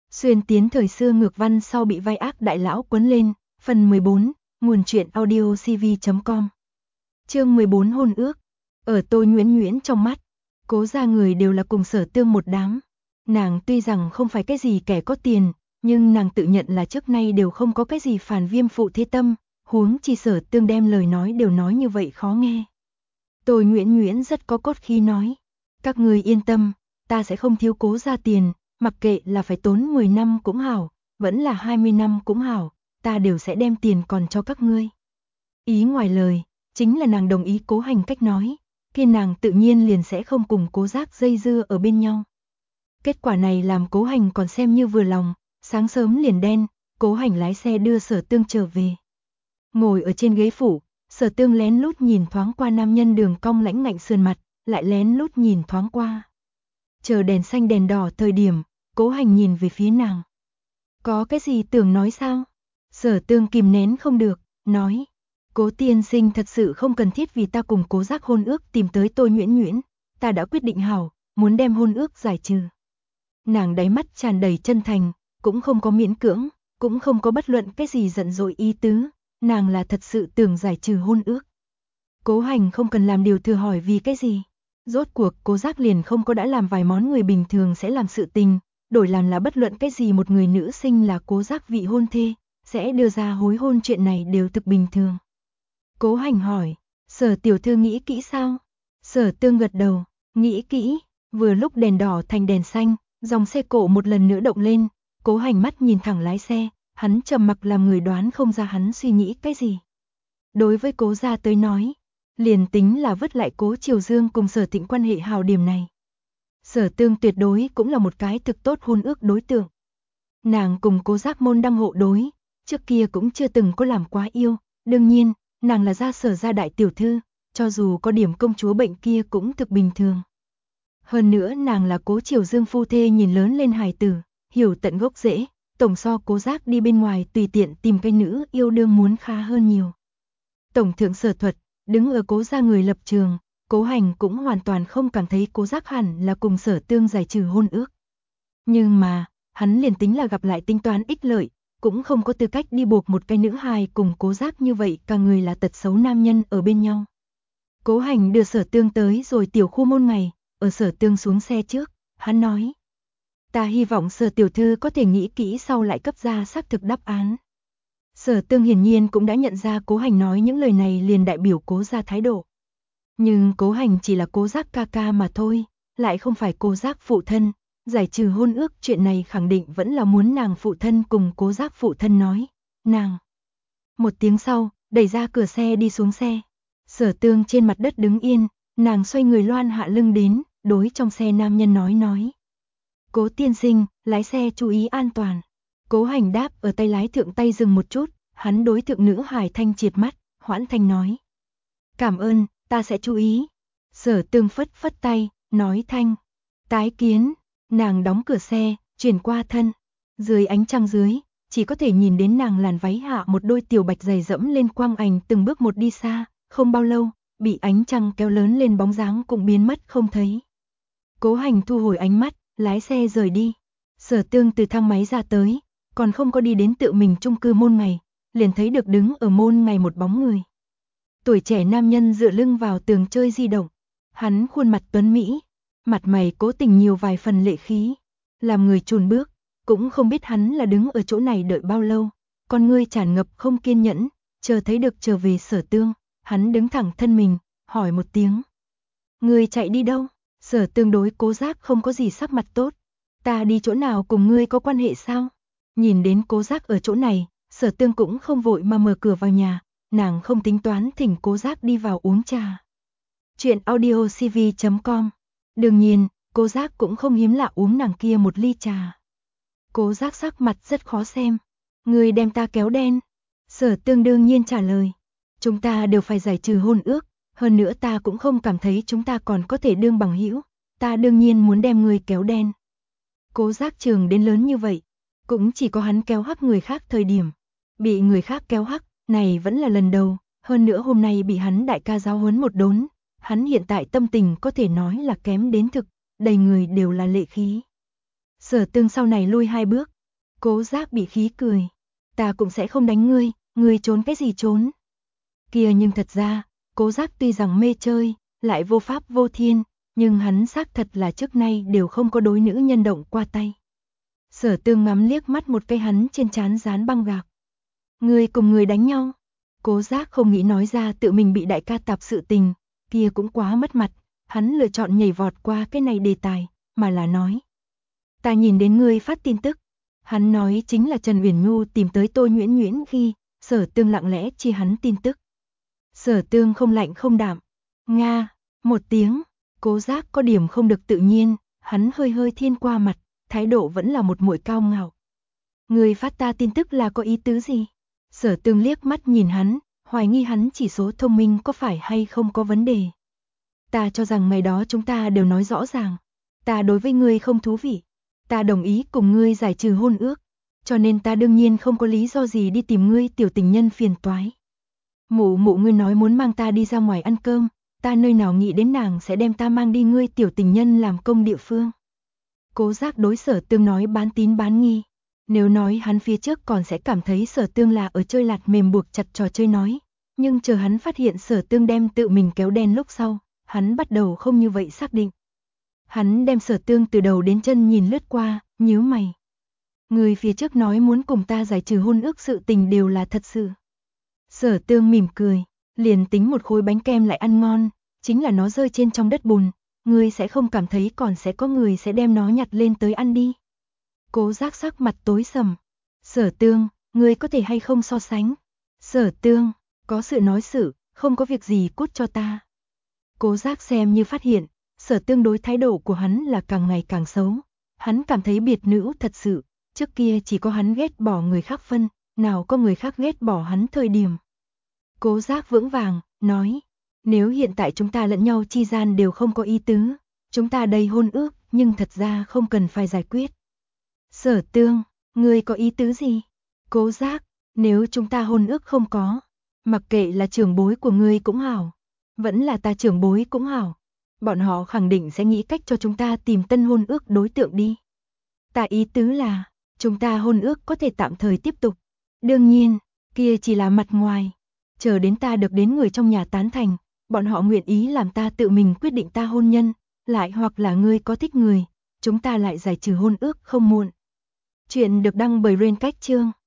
Xuyên tiến thời xưa ngược văn sau bị vai ác đại lão quấn lên, phần 14, nguồn truyện audio cv.com. Chương 14 hôn ước. Ở Tô Nhuyễn Nhuyễn trong mắt, Cố gia người đều là cùng Sở Tương một đám. Nàng tuy rằng không phải cái gì kẻ có tiền, nhưng nàng tự nhận là trước nay đều không có cái gì phản viêm phụ thế tâm, huống chi Sở Tương đem lời nói đều nói như vậy khó nghe. Tô Nhuyễn Nhuyễn rất có cốt khí nói, các người yên tâm, ta sẽ không thiếu Cố gia tiền, mặc kệ là phải tốn 10 năm cũng hảo, vẫn là 20 năm cũng hảo, ta đều sẽ đem tiền còn cho các ngươi. Ý ngoài lời, chính là nàng đồng ý Cố Hành cách nói, khi nàng tự nhiên liền sẽ không cùng Cố Giác dây dưa ở bên nhau. Kết quả này làm Cố Hành còn xem như vừa lòng, sáng sớm liền đen, Cố Hành lái xe đưa Sở Tương trở về. Ngồi ở trên ghế phụ, Sở Tương lén lút nhìn thoáng qua nam nhân đường cong lãnh ngạnh sườn mặt, lại lén lút nhìn thoáng qua. Chờ đèn xanh đèn đỏ thời điểm, Cố Hành nhìn về phía nàng. Có cái gì tưởng nói sao? Sở Tương kìm nén không được, nói. Cố tiên sinh thật sự không cần thiết vì ta cùng Cố Giác hôn ước tìm tới Tô Nhuyễn Nhuyễn, ta đã quyết định hảo, muốn đem hôn ước giải trừ. Nàng đáy mắt tràn đầy chân thành, cũng không có miễn cưỡng, cũng không có bất luận cái gì giận dỗi ý tứ, nàng là thật sự tưởng giải trừ hôn ước. Cố Hành không cần làm điều thừa hỏi vì cái gì. Rốt cuộc Cố Giác liền không có đã làm vài món người bình thường sẽ làm sự tình, đổi làm là bất luận cái gì một người nữ sinh là Cố Giác vị hôn thê, sẽ đưa ra hối hôn chuyện này đều thực bình thường. Cố Hành hỏi, Sở tiểu thư nghĩ kỹ sao? Sở Tương gật đầu, nghĩ kỹ. Vừa lúc đèn đỏ thành đèn xanh, dòng xe cộ một lần nữa động lên, Cố Hành mắt nhìn thẳng lái xe, hắn trầm mặc làm người đoán không ra hắn suy nghĩ cái gì. Đối với Cố gia tới nói, liền tính là vứt lại Cố Triều Dương cùng Sở Thịnh quan hệ hào điểm này. Sở Tương tuyệt đối cũng là một cái thực tốt hôn ước đối tượng. Nàng cùng Cố Giác môn đăng hộ đối, trước kia cũng chưa từng có làm quá yêu, đương nhiên, nàng là gia Sở gia đại tiểu thư, cho dù có điểm công chúa bệnh kia cũng thực bình thường. Hơn nữa nàng là Cố Triều Dương phu thê nhìn lớn lên hài tử, hiểu tận gốc rễ, tổng so Cố Giác đi bên ngoài tùy tiện tìm cái nữ yêu đương muốn khá hơn nhiều. Tổng thượng Sở Thuật, đứng ở Cố gia người lập trường, Cố Hành cũng hoàn toàn không cảm thấy Cố Giác hẳn là cùng Sở Tương giải trừ hôn ước. Nhưng mà, hắn liền tính là gặp lại tính toán ích lợi, cũng không có tư cách đi buộc một cái nữ hài cùng Cố Giác như vậy, cả người là tật xấu nam nhân ở bên nhau. Cố Hành đưa Sở Tương tới rồi tiểu khu môn ngày, ở Sở Tương xuống xe trước, hắn nói. Ta hy vọng Sở tiểu thư có thể nghĩ kỹ sau lại cấp ra xác thực đáp án. Sở Tương hiển nhiên cũng đã nhận ra Cố Hành nói những lời này liền đại biểu Cố gia thái độ. Nhưng Cố Hành chỉ là Cố Giác ca ca mà thôi, lại không phải Cố Giác phụ thân, giải trừ hôn ước chuyện này khẳng định vẫn là muốn nàng phụ thân cùng Cố Giác phụ thân nói, nàng. Một tiếng sau, đẩy ra cửa xe đi xuống xe. Sở Tương trên mặt đất đứng yên, nàng xoay người loan hạ lưng đến, đối trong xe nam nhân nói. Cố tiên sinh, lái xe chú ý an toàn. Cố Hành đáp ở tay lái thượng tay dừng một chút, hắn đối thượng nữ hài thanh triệt mắt, hoãn thanh nói. Cảm ơn, ta sẽ chú ý. Sở Tương phất phất tay, nói thanh. Tái kiến, nàng đóng cửa xe, chuyển qua thân. Dưới ánh trăng dưới, chỉ có thể nhìn đến nàng làn váy hạ một đôi tiểu bạch giày dẫm lên quang ảnh từng bước một đi xa, không bao lâu, bị ánh trăng kéo lớn lên bóng dáng cũng biến mất không thấy. Cố Hành thu hồi ánh mắt, lái xe rời đi. Sở Tương từ thang máy ra tới, còn không có đi đến tự mình chung cư môn ngày, liền thấy được đứng ở môn ngày một bóng người. Tuổi trẻ nam nhân dựa lưng vào tường chơi di động, hắn khuôn mặt tuấn mỹ, mặt mày cố tình nhiều vài phần lệ khí, làm người chùn bước, cũng không biết hắn là đứng ở chỗ này đợi bao lâu, con ngươi tràn ngập không kiên nhẫn, chờ thấy được trở về Sở Tương, hắn đứng thẳng thân mình, hỏi một tiếng. Ngươi chạy đi đâu? Sở Tương đối Cố Giác không có gì sắc mặt tốt, ta đi chỗ nào cùng ngươi có quan hệ sao? Nhìn đến Cố Giác ở chỗ này, Sở Tương cũng không vội mà mở cửa vào nhà, nàng không tính toán thỉnh Cố Giác đi vào uống trà. Chuyện audio cv.com. Đương nhiên, Cố Giác cũng không hiếm lạ uống nàng kia một ly trà. Cố Giác sắc mặt rất khó xem. Người đem ta kéo đen. Sở Tương đương nhiên trả lời. Chúng ta đều phải giải trừ hôn ước, hơn nữa ta cũng không cảm thấy chúng ta còn có thể đương bằng hữu, ta đương nhiên muốn đem người kéo đen. Cố Giác trường đến lớn như vậy, cũng chỉ có hắn kéo hắc người khác thời điểm. Bị người khác kéo hắc, này vẫn là lần đầu, hơn nữa hôm nay bị hắn đại ca giáo huấn một đốn, hắn hiện tại tâm tình có thể nói là kém đến thực, đầy người đều là lệ khí. Sở Tương sau này lui hai bước, Cố Giác bị khí cười. Ta cũng sẽ không đánh ngươi trốn cái gì trốn. Kia nhưng thật ra, Cố Giác tuy rằng mê chơi, lại vô pháp vô thiên, nhưng hắn xác thật là trước nay đều không có đối nữ nhân động qua tay. Sở Tương ngắm liếc mắt một cái hắn trên trán dán băng gạc. Ngươi cùng người đánh nhau. Cố Giác không nghĩ nói ra tự mình bị đại ca tạp sự tình, kia cũng quá mất mặt, hắn lựa chọn nhảy vọt qua cái này đề tài, mà là nói. Ta nhìn đến ngươi phát tin tức. Hắn nói chính là Trần Uyển Nhu tìm tới Tô Nhuyễn Nhuyễn khi, Sở Tương lặng lẽ chi hắn tin tức. Sở Tương không lạnh không đạm. Nga, một tiếng, Cố Giác có điểm không được tự nhiên, hắn hơi hơi thiên qua mặt, thái độ vẫn là một muội cao ngạo. Người phát ta tin tức là có ý tứ gì? Sở Tương liếc mắt nhìn hắn, hoài nghi hắn chỉ số thông minh có phải hay không có vấn đề. Ta cho rằng ngày đó chúng ta đều nói rõ ràng. Ta đối với ngươi không thú vị. Ta đồng ý cùng ngươi giải trừ hôn ước. Cho nên ta đương nhiên không có lý do gì đi tìm ngươi tiểu tình nhân phiền toái. Mụ ngươi nói muốn mang ta đi ra ngoài ăn cơm. Ta nơi nào nghĩ đến nàng sẽ đem ta mang đi ngươi tiểu tình nhân làm công địa phương. Cố Giác đối Sở Tương nói bán tín bán nghi. Nếu nói hắn phía trước còn sẽ cảm thấy Sở Tương là ở chơi lạt mềm buộc chặt trò chơi nói. Nhưng chờ hắn phát hiện Sở Tương đem tự mình kéo đen lúc sau, hắn bắt đầu không như vậy xác định. Hắn đem Sở Tương từ đầu đến chân nhìn lướt qua, nhíu mày. Người phía trước nói muốn cùng ta giải trừ hôn ước sự tình đều là thật sự. Sở Tương mỉm cười, liền tính một khối bánh kem lại ăn ngon, chính là nó rơi trên trong đất bùn, ngươi sẽ không cảm thấy còn sẽ có người sẽ đem nó nhặt lên tới ăn đi. Cố Giác sắc mặt tối sầm. Sở Tương, ngươi có thể hay không so sánh? Sở Tương, có sự nói sự, không có việc gì cút cho ta. Cố Giác xem như phát hiện, Sở Tương đối thái độ của hắn là càng ngày càng xấu. Hắn cảm thấy biệt nữ thật sự, trước kia chỉ có hắn ghét bỏ người khác phân, nào có người khác ghét bỏ hắn thời điểm. Cố Giác vững vàng, nói, nếu hiện tại chúng ta lẫn nhau chi gian đều không có ý tứ, chúng ta đây hôn ước, nhưng thật ra không cần phải giải quyết. Sở Tương, ngươi có ý tứ gì? Cố Giác, nếu chúng ta hôn ước không có, mặc kệ là trưởng bối của ngươi cũng hảo, vẫn là ta trưởng bối cũng hảo, bọn họ khẳng định sẽ nghĩ cách cho chúng ta tìm tân hôn ước đối tượng đi. Ta ý tứ là, chúng ta hôn ước có thể tạm thời tiếp tục. Đương nhiên, kia chỉ là mặt ngoài. Chờ đến ta được đến người trong nhà tán thành, bọn họ nguyện ý làm ta tự mình quyết định ta hôn nhân, lại hoặc là ngươi có thích người, chúng ta lại giải trừ hôn ước không muộn. Chuyện được đăng bởi Rain Cách Chương.